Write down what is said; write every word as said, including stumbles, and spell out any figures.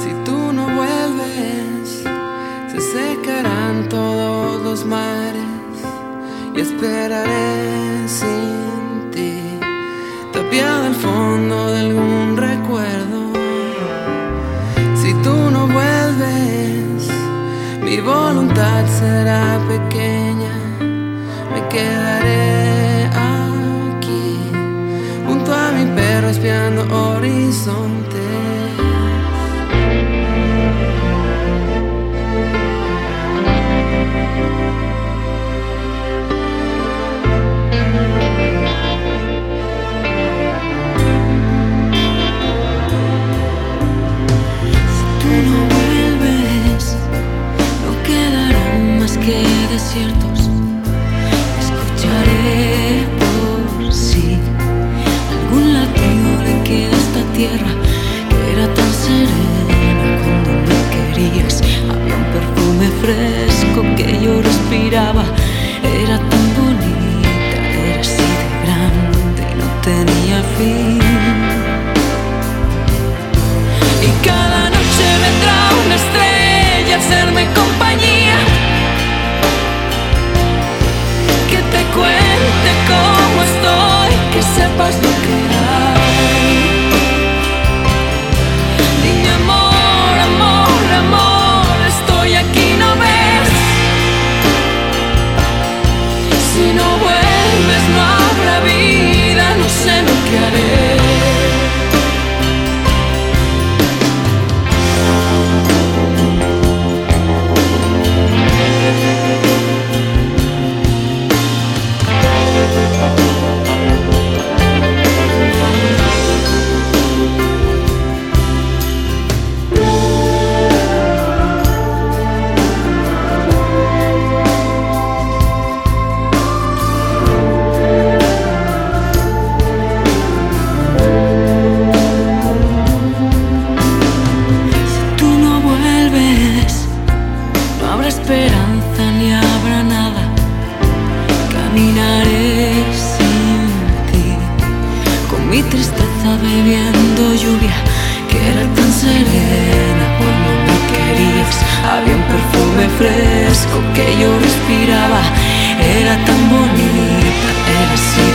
Si tú no vuelves, se secarán todos los mares y esperaré sin ti, tapiado al fondo de algún recuerdo. Si tú no vuelves, mi voluntad será pequeña, me quedaré aquí junto a mi perro espiando horizontes. Que desiertos escucharé por si algún latido le queda a esta tierra que era tan serena cuando me querías. Había un perfume fresco que yo respiraba, era tan bonita, era así de grande y no tenía fin. Y cada noche vendrá una estrella a hacerme compañía, cuente cómo estoy, que sepas lo que hay. Dime amor, amor, amor, estoy aquí, ¿no ves? Si no vuelves no habrá vida, no sé lo que haré. Esperanza ni habrá nada, caminaré sin ti, con mi tristeza bebiendo lluvia que era tan serena cuando me querías. Había un perfume fresco que yo respiraba, era tan bonita, era así